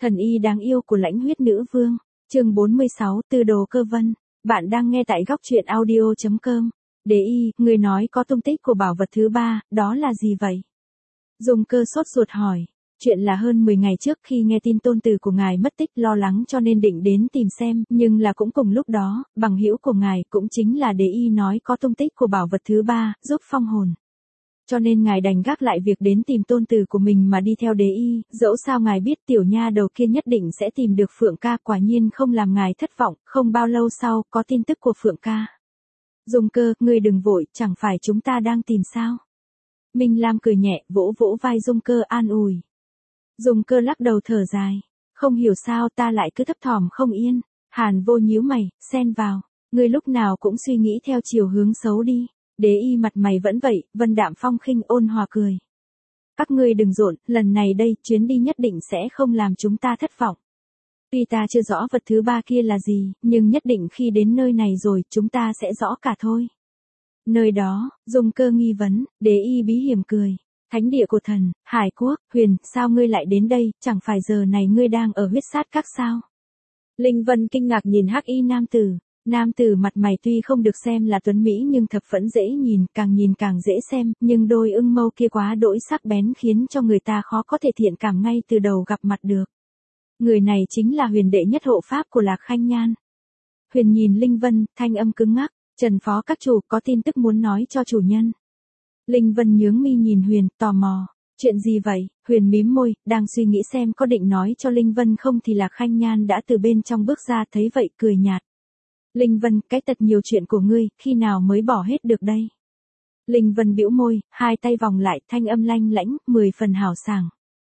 Thần y đáng yêu của lãnh huyết nữ vương, chương 46, Tư đồ cơ vân. Bạn đang nghe tại góc truyện audio.com. Đế y, người nói có tung tích của bảo vật thứ ba, đó là gì vậy? Dung Cơ sốt ruột hỏi. Chuyện là hơn 10 ngày trước khi nghe tin tôn tử của ngài mất tích lo lắng cho nên định đến tìm xem, nhưng là cũng cùng lúc đó, bằng hữu của ngài cũng chính là đế y nói có tung tích của bảo vật thứ ba, giúp phong hồn. Cho nên ngài đành gác lại việc đến tìm tôn tử của mình mà đi theo đế y, dẫu sao ngài biết tiểu nha đầu kia nhất định sẽ tìm được Phượng ca, quả nhiên không làm ngài thất vọng, không bao lâu sau, có tin tức của Phượng ca. Dung Cơ, ngươi đừng vội, chẳng phải chúng ta đang tìm sao? Minh Lam cười nhẹ, vỗ vỗ vai Dung Cơ an ủi. Dung Cơ lắc đầu thở dài, không hiểu sao ta lại cứ thấp thỏm không yên. Hàn Vô nhíu mày, xen vào, ngươi lúc nào cũng suy nghĩ theo chiều hướng xấu đi. Đế y mặt mày vẫn vậy, vân đạm phong khinh ôn hòa cười. Các ngươi đừng rộn, lần này đây, chuyến đi nhất định sẽ không làm chúng ta thất vọng. Tuy ta chưa rõ vật thứ ba kia là gì, nhưng nhất định khi đến nơi này rồi, chúng ta sẽ rõ cả thôi. Nơi đó, Dung Cơ nghi vấn, đế y bí hiểm cười. Thánh địa của thần, Hải Quốc, Huyền, sao ngươi lại đến đây, chẳng phải giờ này ngươi đang ở huyết sát các sao? Linh Vân kinh ngạc nhìn hắc y nam tử. Nam tử mặt mày tuy không được xem là tuấn mỹ nhưng thập phẫn dễ nhìn càng dễ xem, nhưng đôi ưng mâu kia quá đỗi sắc bén khiến cho người ta khó có thể thiện cảm ngay từ đầu gặp mặt được. Người này chính là Huyền đệ nhất hộ pháp của Lạc Khanh Nhan. Huyền nhìn Linh Vân, thanh âm cứng ngắc, Trần phó các chủ có tin tức muốn nói cho chủ nhân. Linh Vân nhướng mi nhìn Huyền, tò mò. Chuyện gì vậy? Huyền mím môi, đang suy nghĩ xem có định nói cho Linh Vân không thì Lạc Khanh Nhan đã từ bên trong bước ra, thấy vậy cười nhạt. Linh Vân, cái tật nhiều chuyện của ngươi, khi nào mới bỏ hết được đây? Linh Vân bĩu môi, hai tay vòng lại, thanh âm lanh lãnh, 10 phần hào sảng.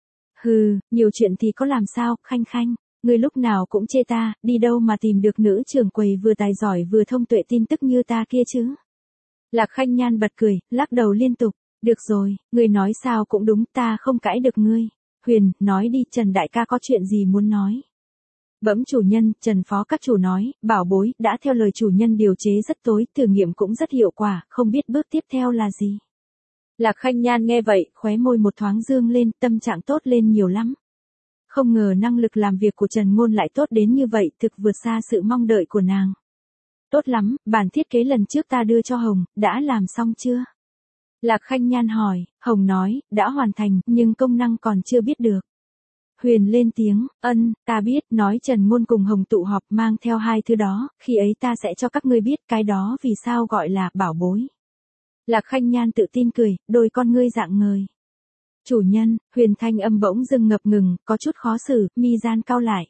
Hừ, nhiều chuyện thì có làm sao, Khanh Khanh, ngươi lúc nào cũng chê ta, đi đâu mà tìm được nữ trưởng quầy vừa tài giỏi vừa thông tuệ tin tức như ta kia chứ? Lạc Khanh Nhan bật cười, lắc đầu liên tục. Được rồi, ngươi nói sao cũng đúng, ta không cãi được ngươi. Huyền, nói đi, Trần đại ca có chuyện gì muốn nói? Bẩm chủ nhân, Trần phó các chủ nói, bảo bối, đã theo lời chủ nhân điều chế rất tối, thử nghiệm cũng rất hiệu quả, không biết bước tiếp theo là gì. Lạc Khanh Nhan nghe vậy, khóe môi một thoáng dương lên, tâm trạng tốt lên nhiều lắm. Không ngờ năng lực làm việc của Trần Ngôn lại tốt đến như vậy, thực vượt xa sự mong đợi của nàng. Tốt lắm, bản thiết kế lần trước ta đưa cho Hồng, đã làm xong chưa? Lạc Khanh Nhan hỏi, Hồng nói, đã hoàn thành, nhưng công năng còn chưa biết được. Huyền lên tiếng, ta biết, nói Trần Ngôn cùng Hồng tụ họp mang theo hai thứ đó, khi ấy ta sẽ cho các ngươi biết cái đó vì sao gọi là bảo bối. Lạc Khanh Nhan tự tin cười, đôi con ngươi dạng ngời. Chủ nhân, Huyền thanh âm bỗng dưng ngập ngừng, có chút khó xử, mi gian cau lại.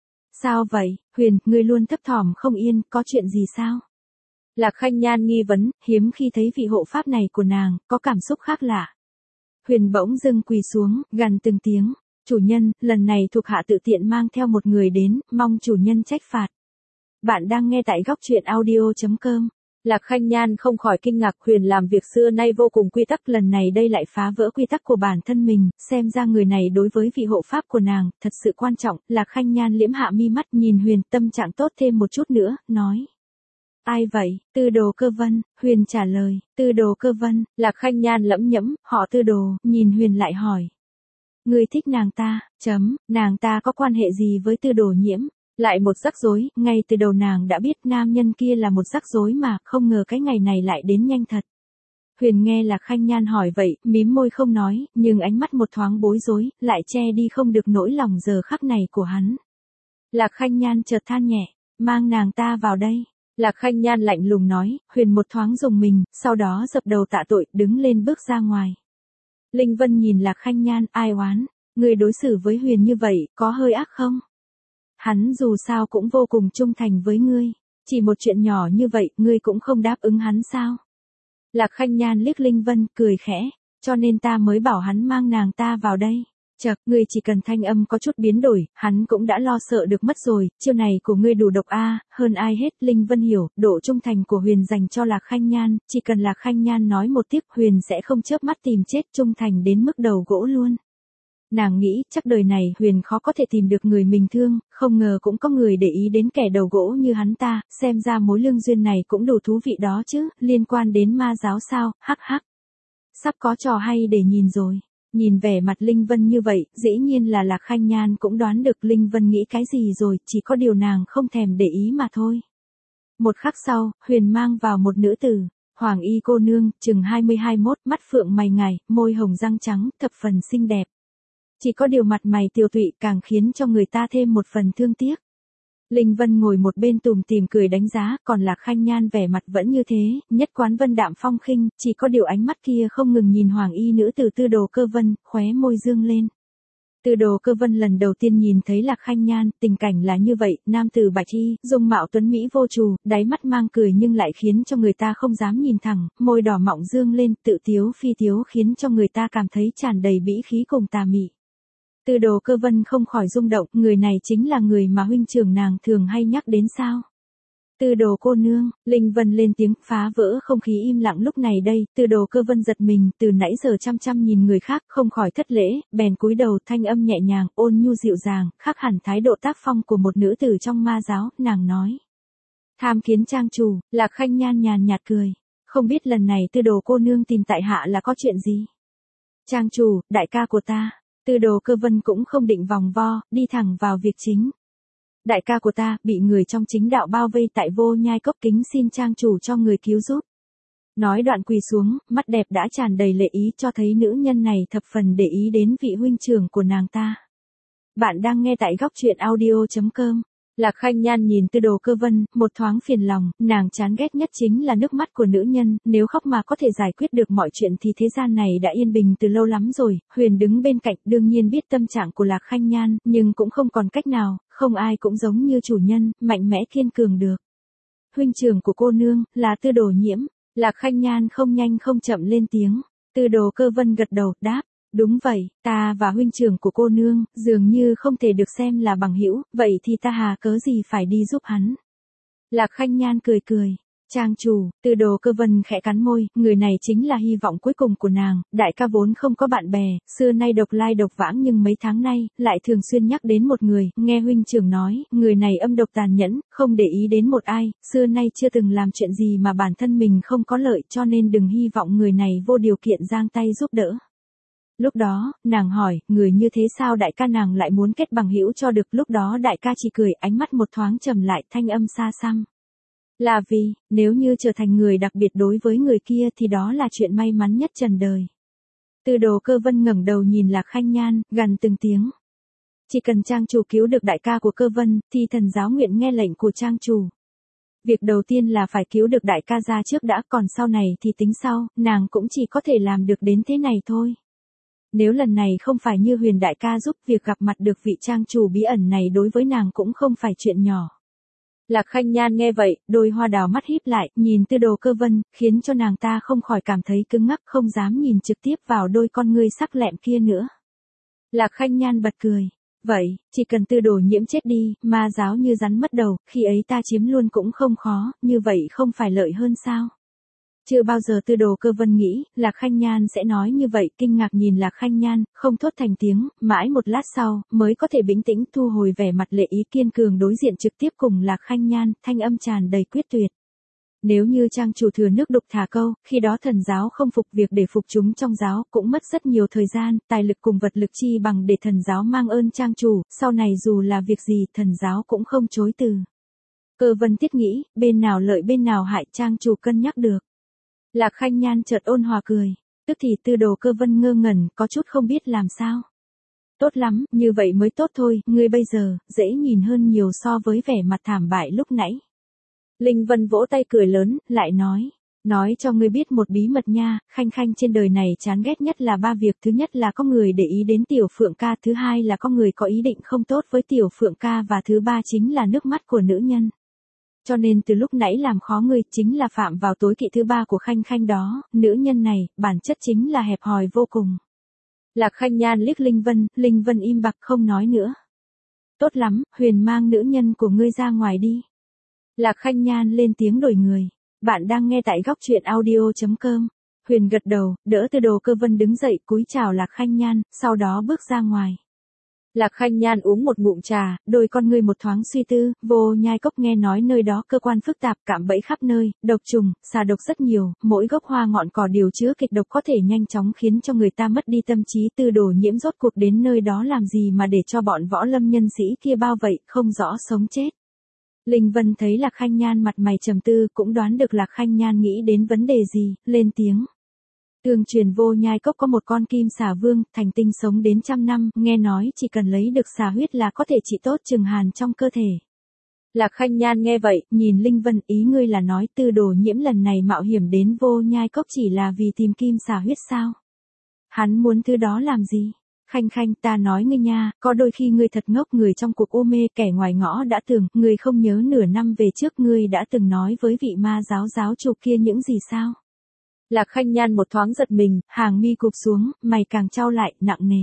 Sao vậy, Huyền, ngươi luôn thấp thỏm không yên, có chuyện gì sao? Lạc Khanh Nhan nghi vấn, hiếm khi thấy vị hộ pháp này của nàng, có cảm xúc khác lạ. Huyền bỗng dưng quỳ xuống, gằn từng tiếng. Chủ nhân, lần này thuộc hạ tự tiện mang theo một người đến, mong chủ nhân trách phạt. Bạn đang nghe tại góc truyện audio.com. Lạc Khanh Nhan không khỏi kinh ngạc, Huyền làm việc xưa nay vô cùng quy tắc, lần này đây lại phá vỡ quy tắc của bản thân mình, xem ra người này đối với vị hộ pháp của nàng, thật sự quan trọng. Lạc Khanh Nhan liễm hạ mi mắt nhìn Huyền, tâm trạng tốt thêm một chút nữa, nói. Ai vậy? Tư đồ cơ vân, Huyền trả lời, Tư đồ cơ vân. Lạc Khanh Nhan lẩm nhẩm, họ Tư đồ, nhìn Huyền lại hỏi. Ngươi thích nàng ta, nàng ta có quan hệ gì với Tư đồ nhiễm? Lại một rắc rối, ngay từ đầu nàng đã biết nam nhân kia là một rắc rối mà, không ngờ cái ngày này lại đến nhanh thật. Huyền nghe Lạc Khanh Nhan hỏi vậy, mím môi không nói, nhưng ánh mắt một thoáng bối rối, lại che đi không được nỗi lòng giờ khắc này của hắn. Lạc Khanh Nhan chợt than nhẹ, mang nàng ta vào đây. Lạc Khanh Nhan lạnh lùng nói, Huyền một thoáng rùng mình, sau đó dập đầu tạ tội, đứng lên bước ra ngoài. Linh Vân nhìn Lạc Khanh Nhan, ai oán, người đối xử với Huyền như vậy, có hơi ác không? Hắn dù sao cũng vô cùng trung thành với ngươi, chỉ một chuyện nhỏ như vậy, ngươi cũng không đáp ứng hắn sao? Lạc Khanh Nhan liếc Linh Vân, cười khẽ, cho nên ta mới bảo hắn mang nàng ta vào đây. Chậc, ngươi chỉ cần thanh âm có chút biến đổi, hắn cũng đã lo sợ được mất rồi, chiêu này của ngươi đủ độc a, hơn ai hết, Linh Vân hiểu, độ trung thành của Huyền dành cho Lạc Khanh Nhan, chỉ cần Lạc Khanh Nhan nói một tiếp, Huyền sẽ không chớp mắt tìm chết, trung thành đến mức đầu gỗ luôn. Nàng nghĩ, chắc đời này Huyền khó có thể tìm được người mình thương, không ngờ cũng có người để ý đến kẻ đầu gỗ như hắn ta, xem ra mối lương duyên này cũng đủ thú vị đó chứ, liên quan đến ma giáo sao, hắc hắc. Sắp có trò hay để nhìn rồi. Nhìn vẻ mặt Linh Vân như vậy, dĩ nhiên là Lạc Khanh Nhan cũng đoán được Linh Vân nghĩ cái gì rồi, chỉ có điều nàng không thèm để ý mà thôi. Một khắc sau, Huyền mang vào một nữ tử, Hoàng y cô nương, chừng 20-21, mắt phượng mày ngài, môi hồng răng trắng, thập phần xinh đẹp. Chỉ có điều mặt mày tiều tụy càng khiến cho người ta thêm một phần thương tiếc. Linh Vân ngồi một bên tùm tìm cười đánh giá, còn Lạc Khanh Nhan vẻ mặt vẫn như thế, nhất quán vân đạm phong khinh, chỉ có điều ánh mắt kia không ngừng nhìn Hoàng y nữ tử Tư Đồ Cơ Vân, khóe môi dương lên. Tư Đồ Cơ Vân lần đầu tiên nhìn thấy Lạc Khanh Nhan, tình cảnh là như vậy, nam tử bạch y, dung mạo tuấn mỹ vô trù, đáy mắt mang cười nhưng lại khiến cho người ta không dám nhìn thẳng, môi đỏ mọng dương lên, tự tiếu phi tiếu khiến cho người ta cảm thấy tràn đầy bĩ khí cùng tà mị. Tư Đồ Cơ Vân không khỏi rung động, người này chính là người mà huynh trưởng nàng thường hay nhắc đến sao? Tư Đồ cô nương, Linh Vân lên tiếng, phá vỡ không khí im lặng lúc này đây, Tư Đồ Cơ Vân giật mình, từ nãy giờ chăm chăm nhìn người khác, không khỏi thất lễ, bèn cúi đầu, thanh âm nhẹ nhàng, ôn nhu dịu dàng, khác hẳn thái độ tác phong của một nữ tử trong ma giáo, nàng nói. Tham kiến trang chủ, Lạc Khanh Nhan nhàn nhạt cười, không biết lần này Tư Đồ cô nương tìm tại hạ là có chuyện gì? Trang chủ, đại ca của ta. Tư Đồ Cơ Vân cũng không định vòng vo, đi thẳng vào việc chính. Đại ca của ta, bị người trong chính đạo bao vây tại Vô Nhai Cốc, kính xin trang chủ cho người cứu giúp. Nói đoạn quỳ xuống, mắt đẹp đã tràn đầy lệ ý cho thấy nữ nhân này thập phần để ý đến vị huynh trưởng của nàng ta. Bạn đang nghe tại góc truyện audio.com. Lạc Khanh Nhan nhìn Tư Đồ Cơ Vân, một thoáng phiền lòng, nàng chán ghét nhất chính là nước mắt của nữ nhân, nếu khóc mà có thể giải quyết được mọi chuyện thì thế gian này đã yên bình từ lâu lắm rồi. Huyền đứng bên cạnh, đương nhiên biết tâm trạng của Lạc Khanh Nhan, nhưng cũng không còn cách nào, không ai cũng giống như chủ nhân, mạnh mẽ kiên cường được. Huynh trưởng của cô nương, là Tư Đồ Nhiễm. Lạc Khanh Nhan không nhanh không chậm lên tiếng. Tư Đồ Cơ Vân gật đầu, đáp. Đúng vậy, ta và huynh trưởng của cô nương, dường như không thể được xem là bằng hữu, vậy thì ta hà cớ gì phải đi giúp hắn. Lạc Khanh Nhan cười cười, trang chủ, Tư Đồ Cơ Vân khẽ cắn môi, người này chính là hy vọng cuối cùng của nàng, đại ca vốn không có bạn bè, xưa nay độc lai độc vãng nhưng mấy tháng nay, lại thường xuyên nhắc đến một người, nghe huynh trưởng nói, người này âm độc tàn nhẫn, không để ý đến một ai, xưa nay chưa từng làm chuyện gì mà bản thân mình không có lợi cho nên đừng hy vọng người này vô điều kiện giang tay giúp đỡ. Lúc đó, nàng hỏi, người như thế sao đại ca nàng lại muốn kết bằng hữu cho được, lúc đó đại ca chỉ cười, ánh mắt một thoáng trầm lại, thanh âm xa xăm. Là vì, nếu như trở thành người đặc biệt đối với người kia thì đó là chuyện may mắn nhất trần đời. Tư Đồ Cơ Vân ngẩng đầu nhìn Lạc Khanh Nhan, gằn từng tiếng. Chỉ cần trang chủ cứu được đại ca của Cơ Vân, thì thần giáo nguyện nghe lệnh của trang chủ. Việc đầu tiên là phải cứu được đại ca ra trước đã, còn sau này thì tính sau, nàng cũng chỉ có thể làm được đến thế này thôi. Nếu lần này không phải như Huyền đại ca giúp, việc gặp mặt được vị trang chủ bí ẩn này đối với nàng cũng không phải chuyện nhỏ. Lạc Khanh Nhan nghe vậy, đôi hoa đào mắt híp lại, nhìn Tư Đồ Cơ Vân, khiến cho nàng ta không khỏi cảm thấy cứng ngắc, không dám nhìn trực tiếp vào đôi con ngươi sắc lẹm kia nữa. Lạc Khanh Nhan bật cười. Vậy, chỉ cần Tư Đồ Nhiễm chết đi, ma giáo như rắn mất đầu, khi ấy ta chiếm luôn cũng không khó, như vậy không phải lợi hơn sao? Chưa bao giờ Tư Đồ Cơ Vân nghĩ, Lạc Khanh Nhan sẽ nói như vậy, kinh ngạc nhìn Lạc Khanh Nhan, không thốt thành tiếng, mãi một lát sau, mới có thể bình tĩnh thu hồi vẻ mặt lệ ý kiên cường đối diện trực tiếp cùng Lạc Khanh Nhan, thanh âm tràn đầy quyết tuyệt. Nếu như trang chủ thừa nước đục thả câu, khi đó thần giáo không phục việc để phục chúng trong giáo, cũng mất rất nhiều thời gian, tài lực cùng vật lực chi bằng để thần giáo mang ơn trang chủ, sau này dù là việc gì, thần giáo cũng không chối từ. Cơ Vân thiết nghĩ, bên nào lợi bên nào hại, trang chủ cân nhắc được. Lạc Khanh Nhan chợt ôn hòa cười, tức thì Tư Đồ Cơ Vân ngơ ngẩn, có chút không biết làm sao. Tốt lắm, như vậy mới tốt thôi, ngươi bây giờ, dễ nhìn hơn nhiều so với vẻ mặt thảm bại lúc nãy. Linh Vân vỗ tay cười lớn, lại nói cho ngươi biết một bí mật nha, Khanh Khanh trên đời này chán ghét nhất là 3 việc, thứ nhất là có người để ý đến Tiểu Phượng ca, thứ hai là có người có ý định không tốt với Tiểu Phượng ca và thứ ba chính là nước mắt của nữ nhân. Cho nên từ lúc nãy làm khó ngươi chính là phạm vào tối kỵ thứ ba của Khanh Khanh đó, nữ nhân này, bản chất chính là hẹp hòi vô cùng. Lạc Khanh Nhan liếc Linh Vân im bặt không nói nữa. Tốt lắm, Huyền mang nữ nhân của ngươi ra ngoài đi. Lạc Khanh Nhan lên tiếng đổi người. Bạn đang nghe tại góc truyện audio.com. Huyền gật đầu, đỡ Tư Đồ Cơ Vân đứng dậy cúi chào Lạc Khanh Nhan, sau đó bước ra ngoài. Lạc Khanh Nhan uống một ngụm trà, đôi con ngươi một thoáng suy tư, Vô Nhai Cốc nghe nói nơi đó cơ quan phức tạp, cạm bẫy khắp nơi, độc trùng, xà độc rất nhiều, mỗi gốc hoa ngọn cỏ đều chứa kịch độc có thể nhanh chóng khiến cho người ta mất đi tâm trí. Tư Đồ Nhiễm rốt cuộc đến nơi đó làm gì mà để cho bọn võ lâm nhân sĩ kia bao vậy, không rõ sống chết. Linh Vân thấy Lạc Khanh Nhan mặt mày trầm tư, cũng đoán được Lạc Khanh Nhan nghĩ đến vấn đề gì, lên tiếng. Tương truyền Vô Nhai Cốc có một con kim xà vương, thành tinh sống đến 100 năm, nghe nói chỉ cần lấy được xà huyết là có thể trị tốt chừng hàn trong cơ thể. Lạc Khanh Nhan nghe vậy, nhìn Linh Vân, ý ngươi là nói Tư Đồ Nhiễm lần này mạo hiểm đến Vô Nhai Cốc chỉ là vì tìm kim xà huyết sao? Hắn muốn thứ đó làm gì? Khanh Khanh, ta nói ngươi nha, có đôi khi ngươi thật ngốc, người trong cuộc ô mê, kẻ ngoài ngõ đã tưởng, ngươi không nhớ nửa năm về trước ngươi đã từng nói với vị ma giáo chủ kia những gì sao? Lạc Khanh Nhan một thoáng giật mình, hàng mi cụp xuống, mày càng chau lại, nặng nề.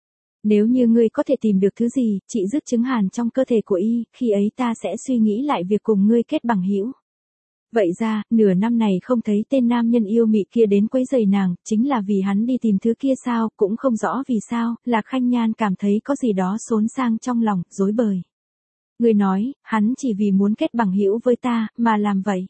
Nếu như ngươi có thể tìm được thứ gì, trị dứt chứng hàn trong cơ thể của y, khi ấy ta sẽ suy nghĩ lại việc cùng ngươi kết bằng hữu. Vậy ra, nửa năm này không thấy tên nam nhân yêu mị kia đến quấy rầy nàng, chính là vì hắn đi tìm thứ kia sao, cũng không rõ vì sao, Lạc Khanh Nhan cảm thấy có gì đó xốn sang trong lòng, rối bời. Ngươi nói, hắn chỉ vì muốn kết bằng hữu với ta, mà làm vậy.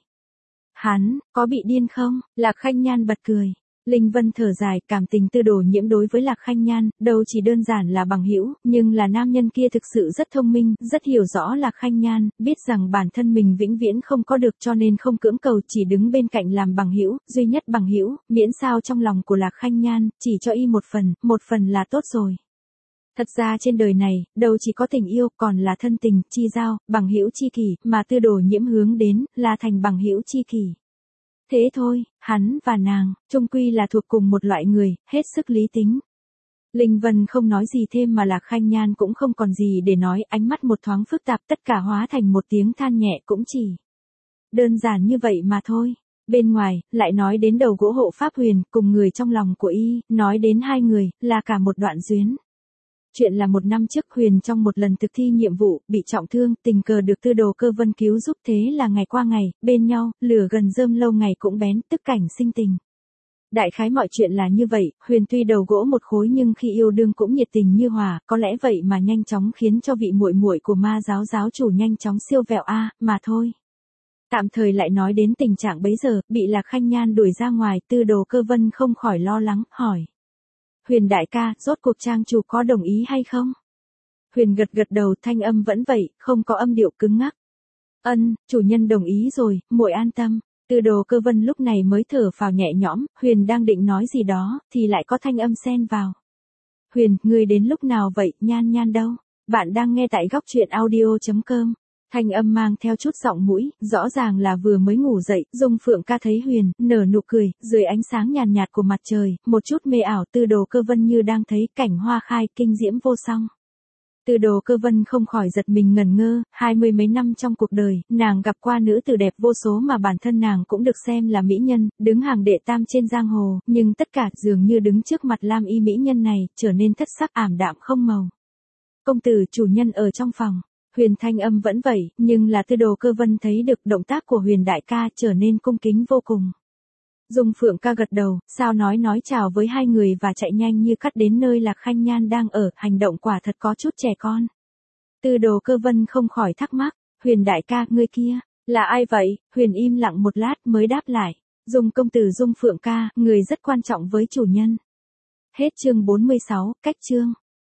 Hắn, có bị điên không? Lạc Khanh Nhan bật cười. Linh Vân thở dài, cảm tình Tư Đồ Nhiễm đối với Lạc Khanh Nhan, đâu chỉ đơn giản là bằng hữu, nhưng là nam nhân kia thực sự rất thông minh, rất hiểu rõ Lạc Khanh Nhan, biết rằng bản thân mình vĩnh viễn không có được cho nên không cưỡng cầu, chỉ đứng bên cạnh làm bằng hữu, duy nhất bằng hữu, miễn sao trong lòng của Lạc Khanh Nhan, chỉ cho y một phần là tốt rồi. Thật ra trên đời này, đâu chỉ có tình yêu, còn là thân tình, chi giao, bằng hữu chi kỷ, mà Tư Đồ Nhiễm hướng đến, là thành bằng hữu chi kỷ. Thế thôi, hắn và nàng, chung quy là thuộc cùng một loại người, hết sức lý tính. Linh Vân không nói gì thêm mà Lạc Khanh Nhan cũng không còn gì để nói, ánh mắt một thoáng phức tạp, tất cả hóa thành một tiếng than nhẹ, cũng chỉ đơn giản như vậy mà thôi. Bên ngoài, lại nói đến đầu gỗ hộ pháp Huyền, cùng người trong lòng của y, nói đến hai người, là cả một đoạn duyên. Chuyện là 1 năm trước Huyền trong một lần thực thi nhiệm vụ, bị trọng thương, tình cờ được Tư Đồ Cơ Vân cứu giúp, thế là ngày qua ngày, bên nhau, lửa gần rơm lâu ngày cũng bén, tức cảnh sinh tình. Đại khái mọi chuyện là như vậy, Huyền tuy đầu gỗ một khối nhưng khi yêu đương cũng nhiệt tình như hỏa, có lẽ vậy mà nhanh chóng khiến cho vị muội muội của ma giáo chủ nhanh chóng siêu vẹo mà thôi. Tạm thời lại nói đến tình trạng bấy giờ, bị Lạc Khanh Nhan đuổi ra ngoài, Tư Đồ Cơ Vân không khỏi lo lắng, hỏi. Huyền đại ca, rốt cuộc trang chủ có đồng ý hay không? Huyền gật đầu, thanh âm vẫn vậy, không có âm điệu cứng ngắc. Ân, chủ nhân đồng ý rồi, muội an tâm. Tư Đồ Cơ Vân lúc này mới thở phào nhẹ nhõm, Huyền đang định nói gì đó, thì lại có thanh âm xen vào. Huyền, ngươi đến lúc nào vậy, Nhan Nhan đâu? Bạn đang nghe tại góc truyện audio.com. Thanh âm mang theo chút giọng mũi, rõ ràng là vừa mới ngủ dậy, Dung Phượng ca thấy Huyền, nở nụ cười, dưới ánh sáng nhàn nhạt của mặt trời, một chút mê ảo. Tư Đồ Cơ Vân như đang thấy cảnh hoa khai, kinh diễm vô song. Tư Đồ Cơ Vân không khỏi giật mình ngẩn ngơ, 20 mấy năm trong cuộc đời, nàng gặp qua nữ tử đẹp vô số mà bản thân nàng cũng được xem là mỹ nhân, đứng hàng đệ tam trên giang hồ, nhưng tất cả dường như đứng trước mặt lam y mỹ nhân này, trở nên thất sắc ảm đạm không màu. Công tử chủ nhân ở trong phòng. Huyền thanh âm vẫn vậy, nhưng là Tư Đồ Cơ Vân thấy được động tác của Huyền đại ca trở nên cung kính vô cùng. Dung Phượng ca gật đầu, sao nói chào với hai người và chạy nhanh như cắt đến nơi Lạc Khanh Nhan đang ở, hành động quả thật có chút trẻ con. Tư Đồ Cơ Vân không khỏi thắc mắc, Huyền đại ca, ngươi kia, là ai vậy? Huyền im lặng một lát mới đáp lại, Dung công tử Dung Phượng ca, người rất quan trọng với chủ nhân. Hết chương 46, cách chương.